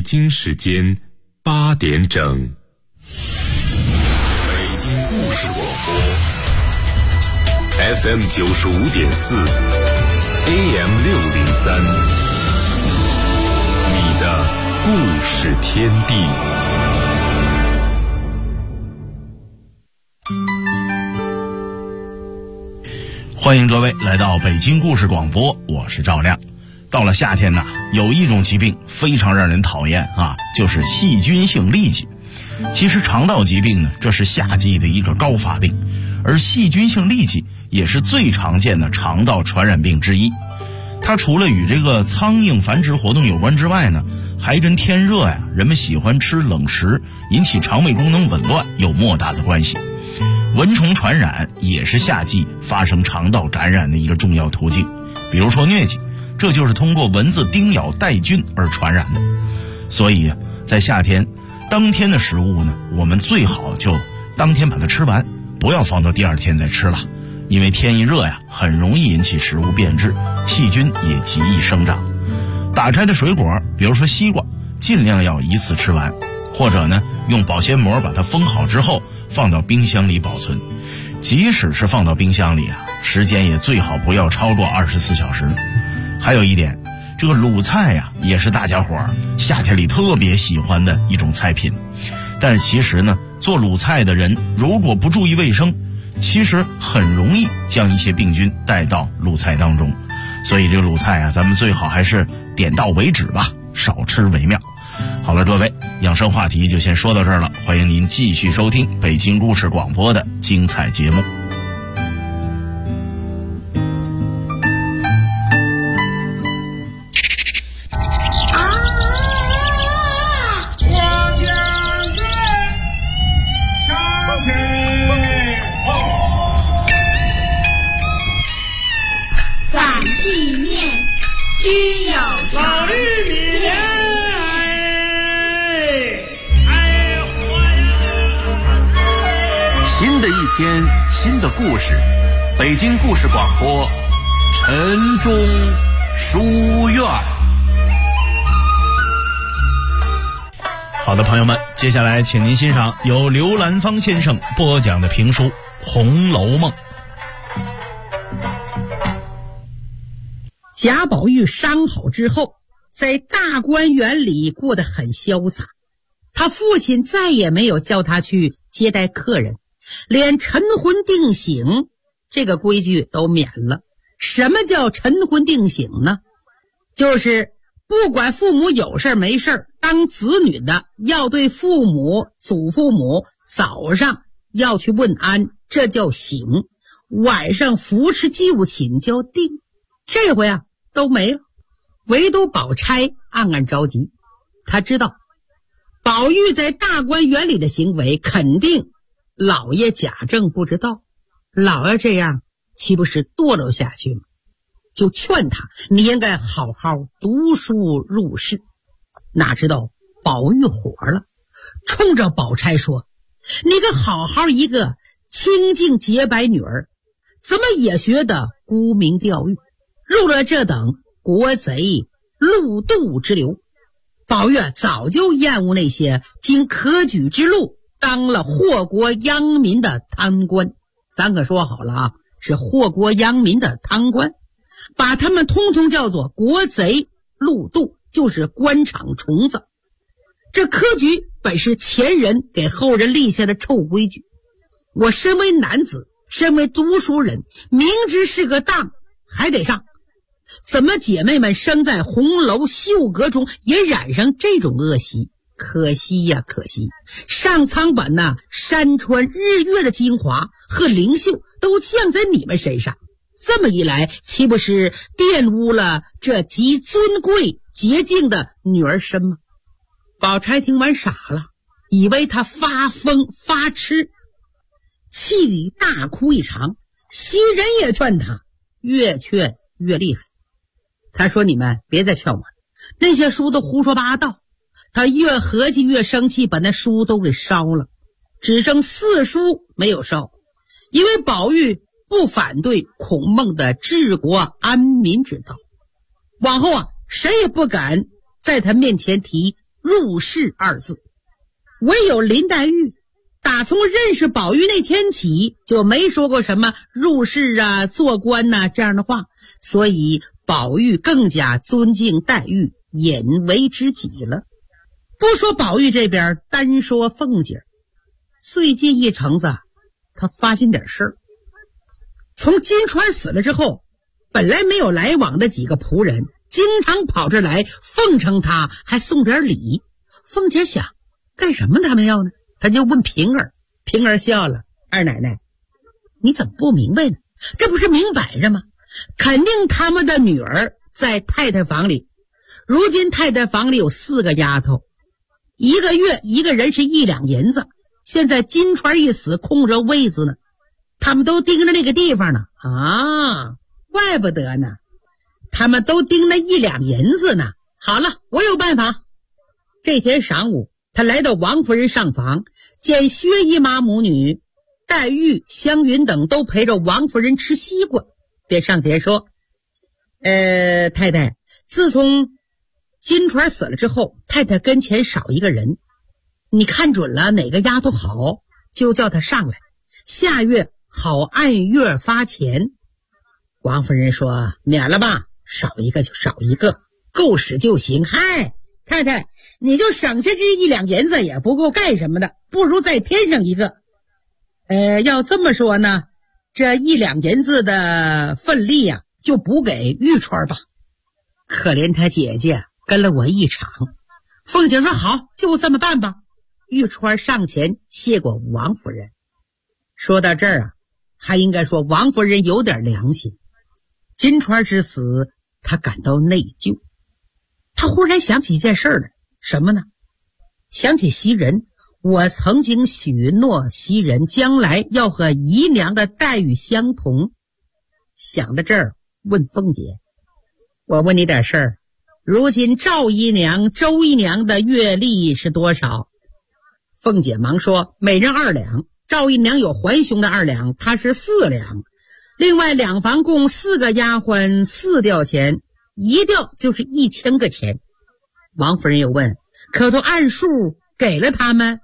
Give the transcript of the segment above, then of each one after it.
京时间8点整。北京故事广播 FM 95.4 AM 603，你的故事天地。 欢迎各位来到北京故事广播，我是赵亮。到了夏天呐，有一种疾病非常让人讨厌啊，就是细菌性痢疾。其实肠道疾病呢，这是夏季的一个高发病，而细菌性痢疾也是最常见的肠道传染病之一。它除了与这个苍蝇繁殖活动有关之外呢，还跟天热呀，人们喜欢吃冷食，引起肠胃功能紊乱有莫大的关系。蚊虫传染也是夏季发生肠道感染的一个重要途径，比如说疟疾，这就是通过蚊子叮咬带菌而传染的。所以在夏天，当天的食物呢，我们最好就当天把它吃完，不要放到第二天再吃了，因为天一热呀，很容易引起食物变质，细菌也极易生长。打开的水果，比如说西瓜，尽量要一次吃完，或者呢，用保鲜膜把它封好之后放到冰箱里保存。即使是放到冰箱里啊，时间也最好不要超过24小时。还有一点，这个卤菜呀，也是大家伙儿夏天里特别喜欢的一种菜品。但是其实呢，做卤菜的人如果不注意卫生，其实很容易将一些病菌带到卤菜当中。所以这个卤菜啊，咱们最好还是点到为止吧，少吃为妙。好了，各位，养生话题就先说到这儿了，欢迎您继续收听北京故事广播的精彩节目。 新的一天，新的故事，北京故事广播，晨钟书院。 好的，朋友们，接下来请您欣赏由刘兰芳先生播讲的评书《红楼梦》。 贾宝玉伤好之后，在大观园里过得很潇洒。他父亲再也没有叫他去接待客人，连晨昏定省这个规矩都免了。什么叫晨昏定省呢？就是不管父母有事没事，当子女的要对父母、祖父母早上要去问安，这叫省；晚上扶持祭物寝叫定。这回啊都没了，唯独宝钗暗暗着急。他知道宝玉在大观园里的行为肯定老爷贾政不知道，老爷这样岂不是堕落下去吗？就劝他，你应该好好读书入仕。哪知道宝玉火了，冲着宝钗说，你个好好一个清净洁白女儿，怎么也学得沽名钓誉，入了这等国贼路渡之流。宝玉早就厌恶那些经科举之路当了祸国殃民的贪官，咱可说好了啊，是祸国殃民的贪官，把他们通通叫做国贼路渡，就是官场虫子。这科举本是前人给后人立下的臭规矩，我身为男子，身为读书人，明知是个当还得上，怎么姐妹们生在红楼秀阁中也染上这种恶习？可惜呀，可惜！上苍把那山川日月的精华和灵秀都降在你们身上，这么一来，岂不是玷污了这极尊贵洁净的女儿身吗？宝钗听完傻了，以为他发疯发痴，气里大哭一场。袭人也劝他，越劝越厉害。他说，你们别再劝我了，那些书都胡说八道。他越合计越生气，把那书都给烧了，只剩4书没有烧。因为宝玉不反对孔孟的治国安民之道，往后啊，谁也不敢在他面前提入仕二字。唯有林黛玉打从认识宝玉那天起就没说过什么入仕啊做官呐这样的话，所以宝玉更加尊敬黛玉，引为知己了。不说宝玉这边，单说凤姐，最近一程子他发现点事儿。从金钏死了之后，本来没有来往的几个仆人经常跑这来奉承他，还送点礼。凤姐想干什么他们要呢？他就问平儿，平儿笑了，二奶奶你怎么不明白呢？这不是明摆着吗？肯定他们的女儿在太太房里，如今太太房里有4个丫头，一个月一个人是1两银子，现在金钏一死空着位子呢，他们都盯着那个地方呢。啊，怪不得呢，他们都盯着1两银子呢。好了，我有办法。这天晌午，他来到王夫人上房，见薛姨妈母女、黛玉、湘云等都陪着王夫人吃西瓜，便上前说：太太，自从金钏死了之后，太太跟前少一个人，你看准了哪个丫头好，就叫她上来，下月好按月发钱。王夫人说：免了吧，少一个就少一个，够使就行。嗨，太太你就省下这1两银子也不够干什么的，不如再添上一个。要这么说呢，这1两银子的份例啊，就补给玉钏吧。可怜她姐姐跟了我一场。凤姐说好，就这么办吧。玉钏上前谢过王夫人。说到这儿啊，还应该说王夫人有点良心。金钏之死，她感到内疚。她忽然想起一件事来，什么呢？想起袭人，我曾经许诺袭人将来要和姨娘的待遇相同。想到这儿，问凤姐：我问你点事儿，如今赵姨娘、周姨娘的月例是多少？凤姐忙说：每人2两，赵姨娘有还兄的2两，她是4两，另外2房共4个丫鬟4吊钱，1吊就是1000个钱。王夫人又问：可都按数给了他们？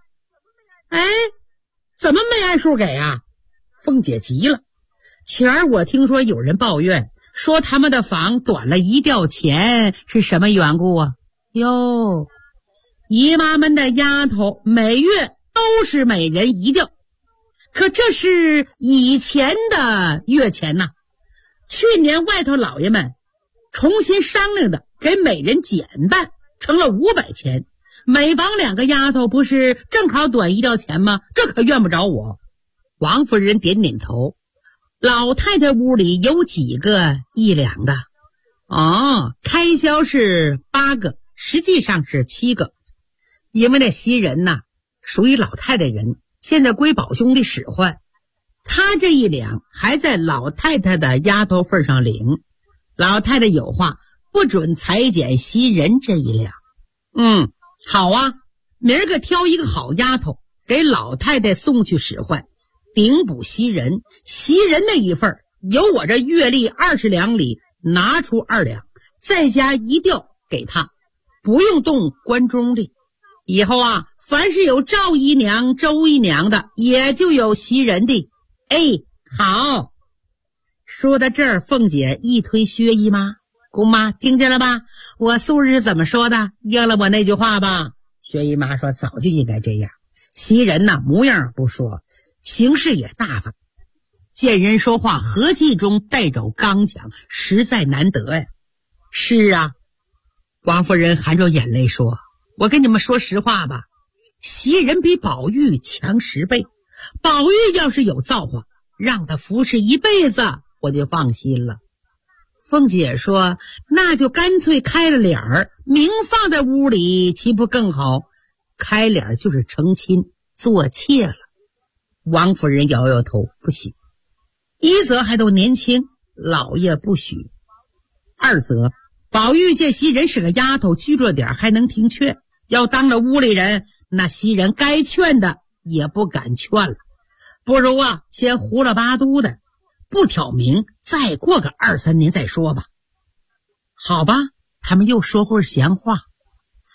怎么没按数给啊？凤姐急了。前儿我听说有人抱怨，说他们的房短了1吊钱，是什么缘故啊？哟，姨妈们的丫头每月都是每人1吊，可这是以前的月钱呐。去年外头老爷们重新商量的，给每人减半，成了500钱。每房2个丫头不是正好短1吊钱吗？这可怨不着我。王夫人点点头。老太太屋里有几个1两的？开销是8个，实际上是7个。因为那袭人呐，属于老太太人，现在归宝兄弟使唤，他这1两还在老太太的丫头份上领。老太太有话，不准裁减袭人这1两。好啊，明儿个挑一个好丫头，给老太太送去使唤，顶补袭人。袭人那一份由我这月例20两里拿出2两，再加1吊给他，不用动关中的。以后啊，凡是有赵姨娘、周姨娘的，也就有袭人的。好。说到这儿，凤姐一推薛姨妈：姑妈听见了吧？我素日怎么说的？应了我那句话吧？薛姨妈说：早就应该这样。袭人呐，模样不说，行事也大方，见人说话和气中带着刚强，实在难得呀。是啊，王夫人含着眼泪说：我跟你们说实话吧，袭人比宝玉强10倍。宝玉要是有造化，让他服侍一辈子，我就放心了。凤姐说：那就干脆开了脸儿，明放在屋里，岂不更好？开脸就是成亲做妾了。王夫人摇摇头：不行，一则还都年轻，老爷不许；二则宝玉见袭人是个丫头，拘着点还能听劝，要当了屋里人，那袭人该劝的也不敢劝了。不如啊，先胡了八嘟的，不挑明，再过个2、3年再说吧。好吧，他们又说会儿闲话。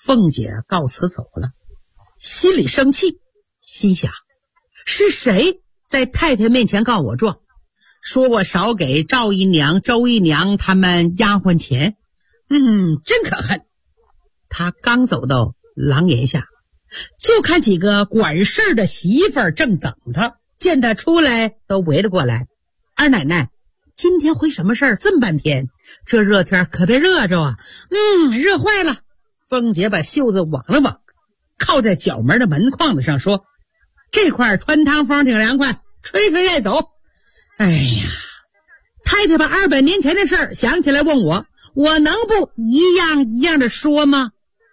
凤姐告辞走了，心里生气，心想是谁在太太面前告我状，说我少给赵姨娘、周姨娘他们丫鬟钱，真可恨。他刚走到廊檐下，就看几个管事儿的媳妇儿正等他，见他出来都围了过来。二奶奶，今天回什么事儿？这么半天，这热天可别热着啊！热坏了。凤姐把袖子挽了挽，靠在角门的门框子上说：“这块穿堂风挺凉快，吹吹再走。”哎呀，太太把200年前的事儿想起来问我，我能不一样一样的说吗？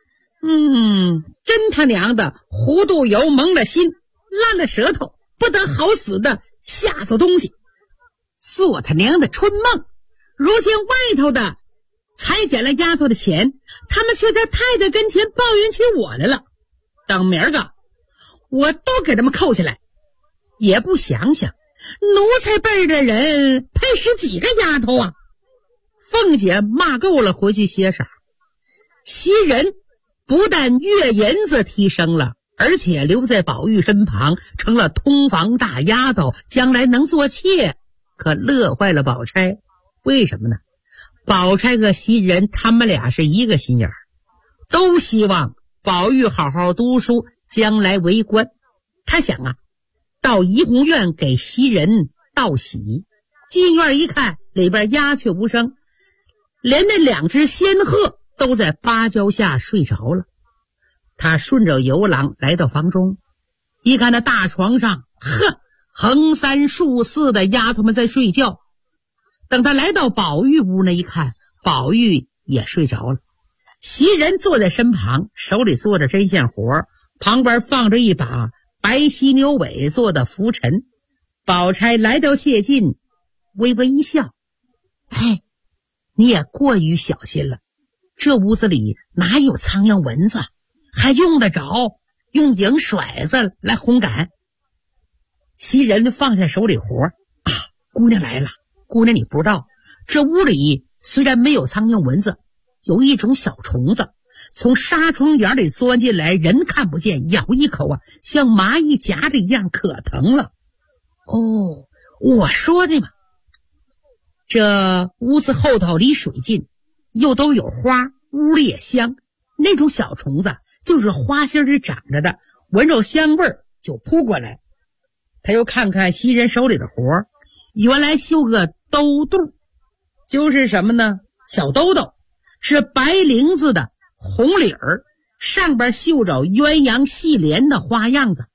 真他娘的糊涂油蒙了心，烂了舌头，不得好死的吓走东西。做他娘的春梦，如今外头的裁减了丫头的钱，他们却在太太跟前抱怨起我来了。等明儿个我都给他们扣下来，也不想想奴才辈的人配使几个丫头啊。凤姐骂够了，回去歇晌。袭人不但月银子提升了，而且留在宝玉身旁，成了通房大丫头，将来能做妾，可乐坏了宝钗。为什么呢？宝钗和袭人他们俩是一个心眼儿，都希望宝玉好好读书，将来为官。他想啊，到怡红院给袭人道喜，进院一看，里边鸦雀无声，连那2只仙鹤都在芭蕉下睡着了。他顺着游廊来到房中，一看那大床上，横3竖4的丫头们在睡觉。等他来到宝玉屋那一看，宝玉也睡着了。袭人坐在身旁，手里做着针线活，旁边放着一把白犀牛尾做的拂尘。宝钗来到切近，微微一笑：“哎，你也过于小心了，这屋子里哪有苍蝇蚊子，还用得着用蝇甩子来烘赶？”袭人放下手里活啊，姑娘来了。姑娘，你不知道，这屋里虽然没有苍蝇蚊子，有一种小虫子从纱窗眼里钻进来，人看不见，咬一口啊，像蚂蚁夹着一样，可疼了。哦，我说的嘛，这屋子后头离水近，又都有花，屋里也香，那种小虫子就是花心里长着的，闻着香味儿就扑过来。他又看看袭人手里的活，原来绣个兜肚，就是什么呢？小兜兜，是白绫子的红领儿，上边绣着鸳鸯戏莲的花样子。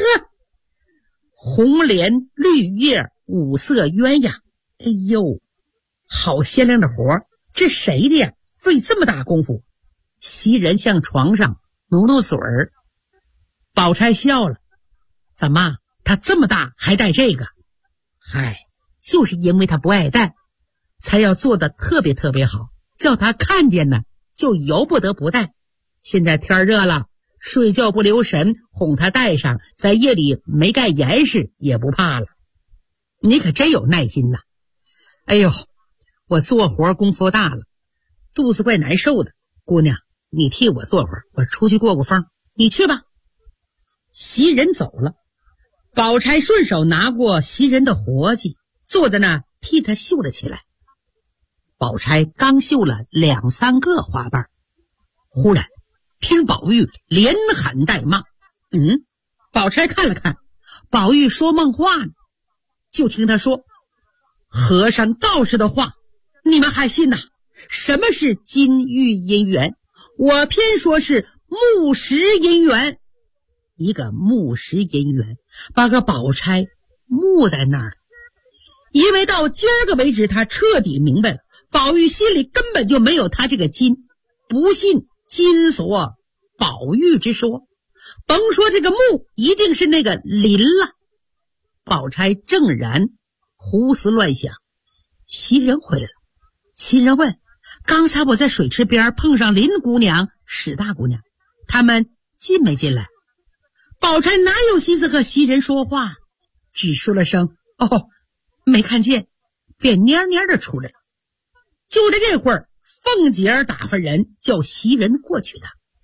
红莲绿叶五色鸳鸯，哎呦，好鲜亮的活，这谁的呀？费这么大功夫。袭人向床上努努嘴儿。宝钗笑了：“怎么他这么大还戴这个？嗨，就是因为他不爱戴，才要做的特别特别好，叫他看见呢就由不得不戴。现在天热了，睡觉不留神，哄他戴上，在夜里没盖严实也不怕了。你可真有耐心呐！哎呦，我做活功夫大了，肚子怪难受的。姑娘，你替我做会儿，我出去过过风，你去吧。”袭人走了，宝钗顺手拿过袭人的活计，坐在那替他绣了起来。宝钗刚绣了2、3个花瓣，忽然听宝玉连喊带骂。宝钗看了看，宝玉说梦话呢，就听他说：“和尚道士的话你们还信呐？什么是金玉姻缘？我偏说是木石姻缘。”一个木石姻缘，把个宝钗木在那儿。因为到今儿个为止，他彻底明白了，宝玉心里根本就没有他这个金，不信金锁宝玉之说，甭说这个木，一定是那个林了。宝钗正然胡思乱想，袭人回来了。袭人问：“刚才我在水池边碰上林姑娘、史大姑娘，他们进没进来？”宝钗哪有心思和袭人说话，只说了声：“哦，没看见。”便蔫蔫的出来了。就在这会儿，凤姐儿打发人叫袭人过去的。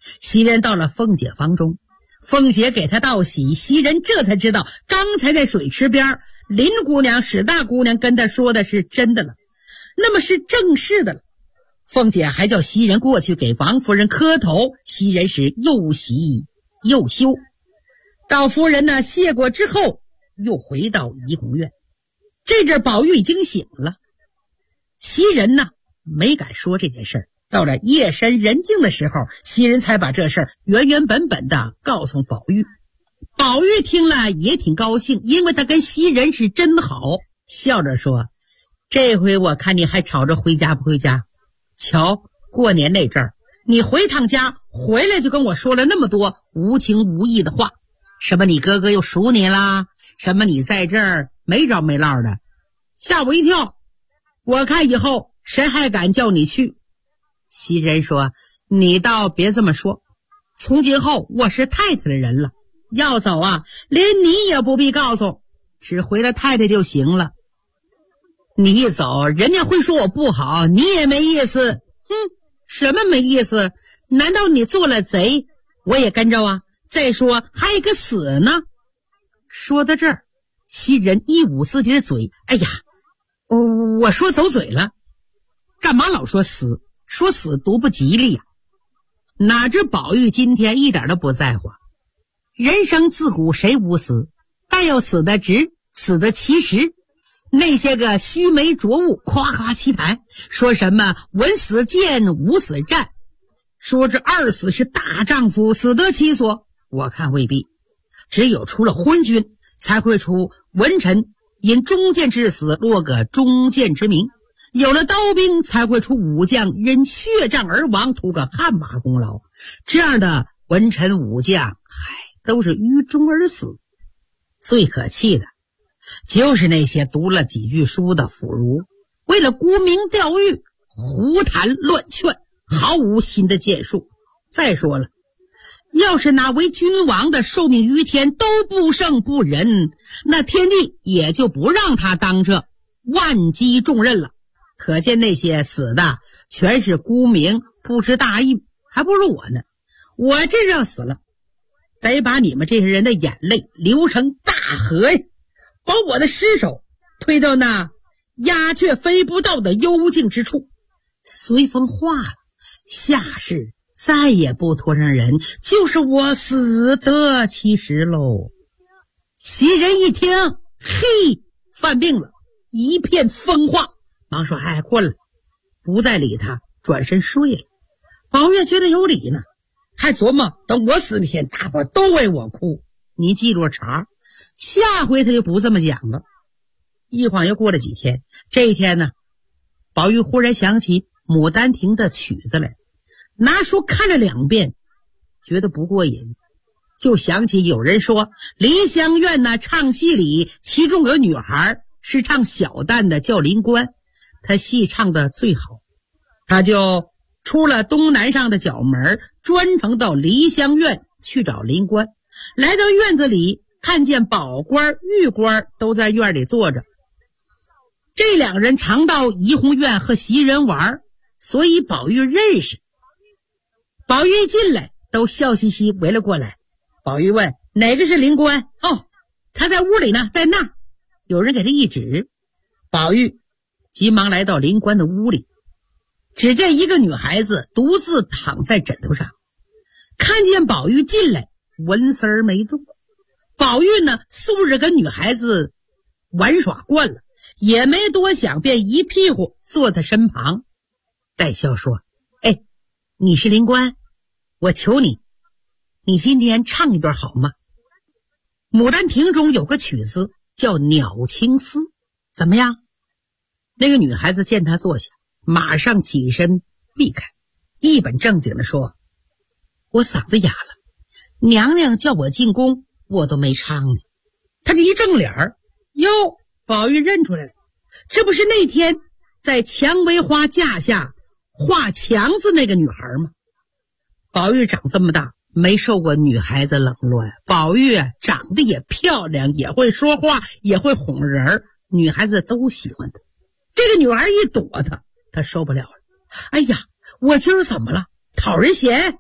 袭人到了凤姐房中，凤姐给她道喜，袭人这才知道刚才在水池边林姑娘史大姑娘跟她说的是真的了，那么是正事的了。凤姐还叫袭人过去给王夫人磕头，袭人是又喜又羞。到夫人呢谢过之后，又回到怡红院。这阵宝玉已经醒了，袭人呢没敢说这件事儿。到了夜深人静的时候，袭人才把这事儿原原本本的告诉宝玉。宝玉听了也挺高兴，因为他跟袭人是真好，笑着说：这回我看你还吵着回家不回家。瞧，过年那阵儿你回趟家，回来就跟我说了那么多无情无义的话，什么你哥哥又数你啦，什么你在这儿没着没落的，吓我一跳。我看以后谁还敢叫你去。袭人说：你倒别这么说，从今后我是太太的人了，要走啊连你也不必告诉，只回了太太就行了。你一走人家会说我不好，你也没意思。什么没意思？难道你做了贼我也跟着啊？再说还有个死呢。说到这儿，袭人一捂自己的嘴，哎呀，我说走嘴了，干嘛老说死？说死多不吉利呀。哪知宝玉今天一点都不在乎。人生自古谁无死，但要死得直，死得其实。那些个须眉浊物夸夸其谈，说什么文死谏武死战，说这二死是大丈夫死得其所，我看未必。只有出了昏君，才会出文臣因忠谏之死落个忠谏之名，有了刀兵才会出武将因血战而亡，图个汗马功劳。这样的文臣武将都是于忠而死。最可气的就是那些读了几句书的腐儒，为了沽名钓誉，胡谈乱劝，毫无新的建树。再说了，要是哪为君王的受命于天都不胜不仁，那天地也就不让他当这万机重任了。可见那些死的全是沽名不知大义，还不如我呢。我这要死了，得把你们这些人的眼泪流成大河呀，把我的尸首推到那鸦雀飞不到的幽静之处，随风化了，下世再也不托上人，就是我死得其实喽。袭人一听，嘿，犯病了，一片疯话，忙说：困了，不再理他，转身睡了。宝玉觉得有理呢，还琢磨等我死那天大伙都为我哭。你记住茬，下回他就不这么讲了。一晃又过了几天，这一天呢，宝玉忽然想起《牡丹亭》的曲子来，拿书看了2遍，觉得不过瘾，就想起有人说梨香院呢唱戏里其中有个女孩是唱小旦的，叫林官，她戏唱的最好。他就出了东南上的角门，专程到梨香院去找林官。来到院子里，看见宝官玉官都在院里坐着。这2人常到怡红院和袭人玩，所以宝玉认识。宝玉一进来都笑嘻嘻围了过来。宝玉问：哪个是林官？他在屋里呢，在那。有人给他一指，宝玉急忙来到林官的屋里，只见一个女孩子独自躺在枕头上。看见宝玉进来，纹丝儿没动。宝玉呢，素日跟女孩子玩耍惯了，也没多想，便一屁股坐在身旁，带笑说：你是林官，我求你，你今天唱一段好吗？牡丹亭中有个曲子叫鸟情思，怎么样？那个女孩子见他坐下，马上起身避开，一本正经地说：我嗓子哑了，娘娘叫我进宫，我都没唱呢。他这一正脸儿，哟，宝玉认出来了，这不是那天在蔷薇花架下画墙子那个女孩吗？宝玉长这么大没受过女孩子冷落，宝玉长得也漂亮，也会说话，也会哄人，女孩子都喜欢他。这个女孩一躲他受不了了。哎呀，我今儿怎么了？讨人嫌，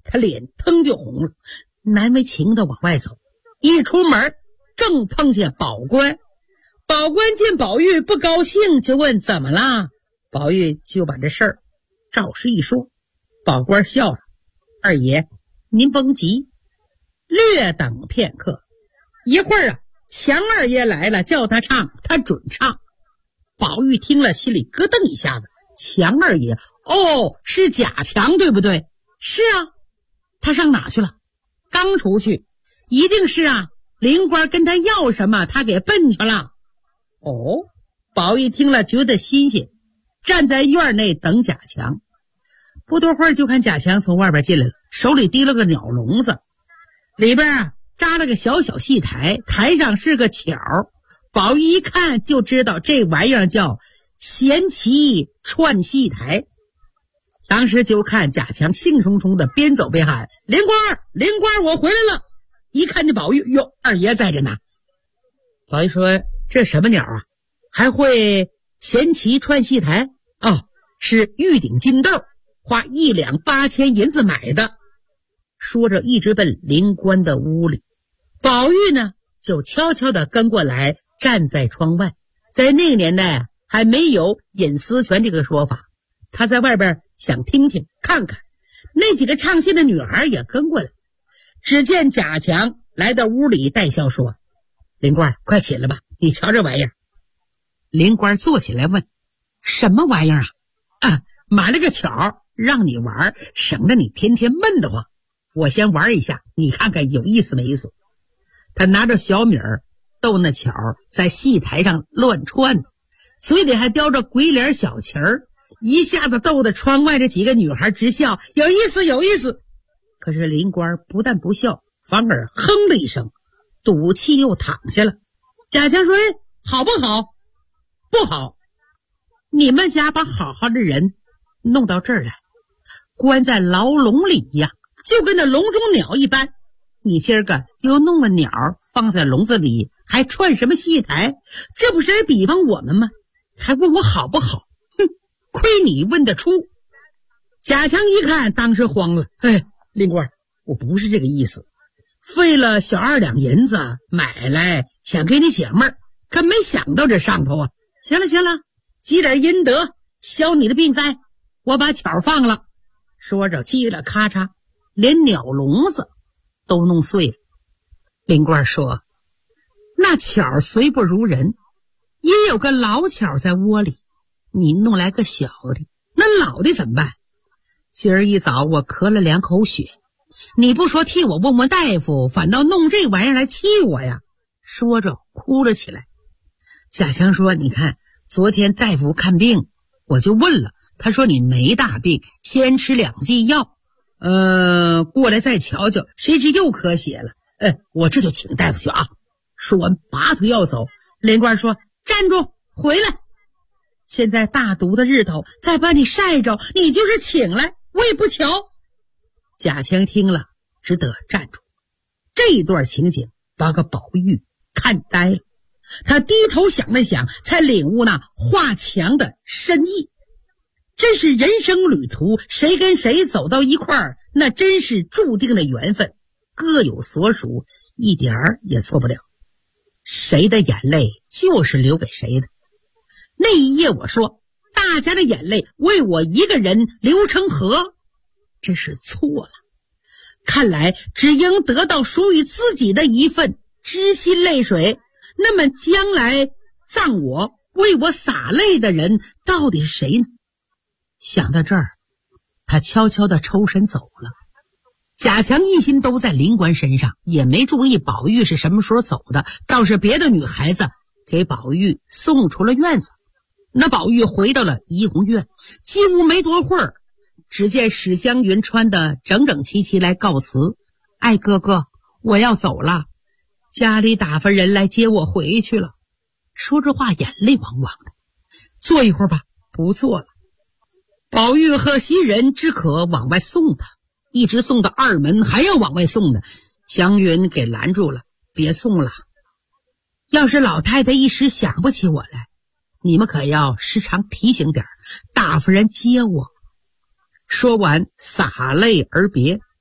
他脸腾就红了，难为情的往外走。一出门正碰见宝官，宝官见宝玉不高兴，就问怎么啦？宝玉就把这事儿照实一说。宝官笑了，二爷您甭急，略等片刻，一会儿强二爷来了，叫他唱他准唱。宝玉听了心里咯噔一下子，强二爷，哦，是贾强对不对？是啊，他上哪去了？刚出去，一定是灵官跟他要什么，他给奔去了。哦，宝玉听了觉得新鲜，站在院内等贾强。不多会儿就看贾强从外边进来了，手里提了个鸟笼子，里边扎了个小小戏台，台上是个巧。宝玉一看就知道这玩意儿叫闲旗串戏台。当时就看贾强兴冲冲的边走边喊：灵官，灵官，我回来了。一看见宝玉，哟，二爷在这呢。宝玉说：这什么鸟啊，还会闲旗串戏台？是玉顶金豆，花1两8千银子买的。说着一直奔灵官的屋里。宝玉呢就悄悄地跟过来，站在窗外。在那个年代还没有隐私权这个说法，他在外边想听听看看。那几个唱戏的女孩也跟过来。只见贾强来到屋里，带笑说：灵官，快起来吧，你瞧这玩意儿。灵官坐起来问：什么玩意儿买了个巧让你玩，省得你天天闷得慌。我先玩一下，你看看有意思没意思。他拿着小米儿逗那巧在戏台上乱窜，嘴里还叼着鬼脸小旗儿，一下子逗得窗外这几个女孩直笑，有意思有意思。可是灵官不但不笑，反而哼了一声，赌气又躺下了。贾强说：好不好？不好，你们家把好好的人弄到这儿来，关在牢笼里一样，就跟那笼中鸟一般。你今儿个又弄个鸟放在笼子里，还串什么戏台？这不是比方我们吗？还问我好不好？哼，亏你问得出。贾强一看当时慌了，灵官，我不是这个意思，费了小2两银子买来想给你解闷儿，可没想到这上头行了行了，积点阴德消你的病灾，我把巧放了。说着叽了咔嚓，连鸟笼子都弄碎了。灵官说：那巧虽不如人，也有个老巧在窝里，你弄来个小的，那老的怎么办？今儿一早我咳了2口血，你不说替我问问大夫，反倒弄这玩意儿来气我呀。说着哭了起来。贾强说：你看昨天大夫看病，我就问了，他说你没大病，先吃2剂药，过来再瞧瞧，谁知又咳血了。我这就请大夫去啊。说完拔腿要走，灵官说：站住，回来，现在大毒的日头，再把你晒着，你就是请来我也不瞧。贾强听了只得站住。这一段情景把个宝玉看呆了，他低头想了想，才领悟那画墙的深意。真是人生旅途，谁跟谁走到一块儿，那真是注定的缘分，各有所属，一点儿也错不了。谁的眼泪就是留给谁的。那一夜我说大家的眼泪为我一个人流成河，真是错了。看来只应得到属于自己的一份知心泪水。那么将来葬我为我洒泪的人到底是谁呢？想到这儿，他悄悄地抽身走了。贾强一心都在灵官身上，也没注意宝玉是什么时候走的，倒是别的女孩子给宝玉送出了院子。那宝玉回到了怡红院，进屋没多会儿，只见史湘云穿得整整齐齐来告辞：爱哥哥，我要走了，家里打发人来接我回去了。说这话眼泪汪汪的。坐一会儿吧，不坐了。宝玉和袭人只可往外送他，一直送到二门，还要往外送的，湘云给拦住了：别送了，要是老太太一时想不起我来，你们可要时常提醒点，打发人接我。说完洒泪而别。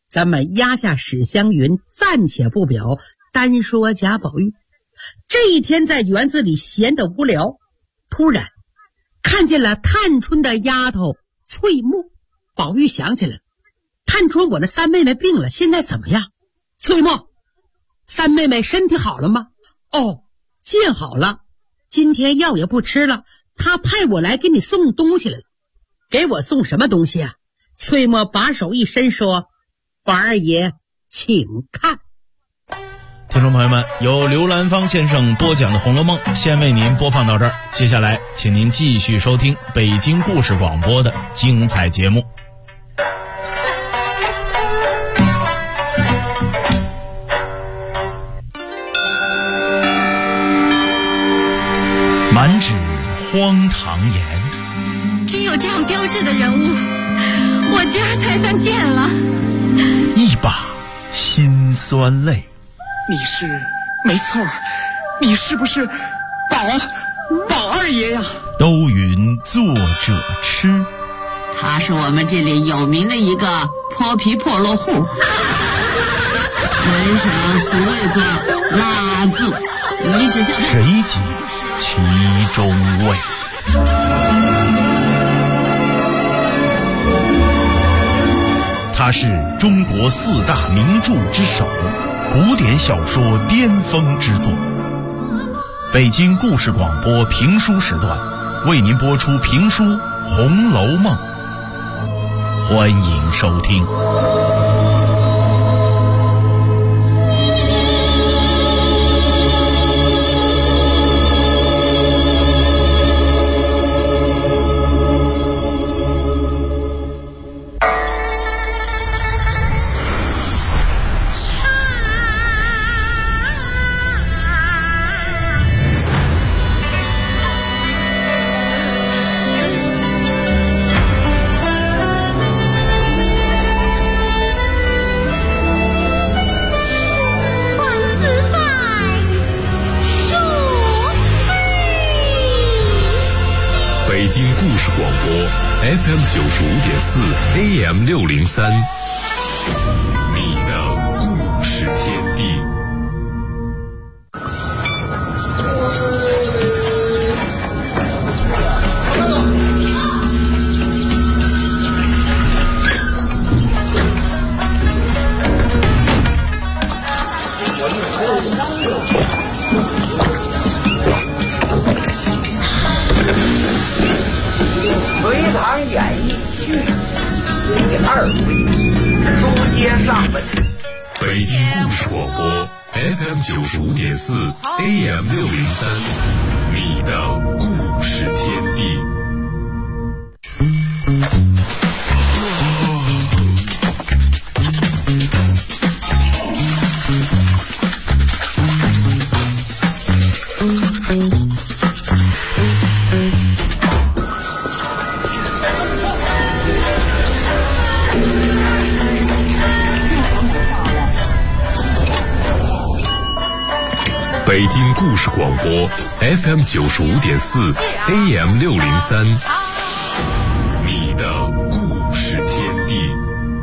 咱们压下史湘云，暂且不表，单说贾宝玉。这一天在园子里闲得无聊，突然看见了探春的丫头翠墨。宝玉想起来了，探春我的三妹妹病了，现在怎么样？翠墨，三妹妹身体好了吗？哦，见好了，今天药也不吃了，她派我来给你送东西来了。给我送什么东西啊？翠墨把手一伸说，宝二爷请看。 听众朋友们，由刘兰芳先生播讲的《红楼梦》先为您播放到这儿，接下来请您继续收听北京故事广播的精彩节目。满纸荒唐言， 只有这样标致的人物，我今儿才算见了。 一把辛酸泪。 你是没错，你是不是宝二爷呀？ 都云作者痴， 他是我们这里有名的一个泼皮破落户，人生所谓作拉字，你只叫他谁解其中味？他是中国4大名著之首，古典小说巅峰之作。北京故事广播评书时段为您播出评书《红楼梦》，欢迎收听。 北京故事广播 FM 95.4 AM 603，你的故事天地。 隋唐演义续第2回，书接上文。 北京故事广播 FM 95.4 AM 603，你的故事天地。北京故事广播 FM 95.4 AM 603。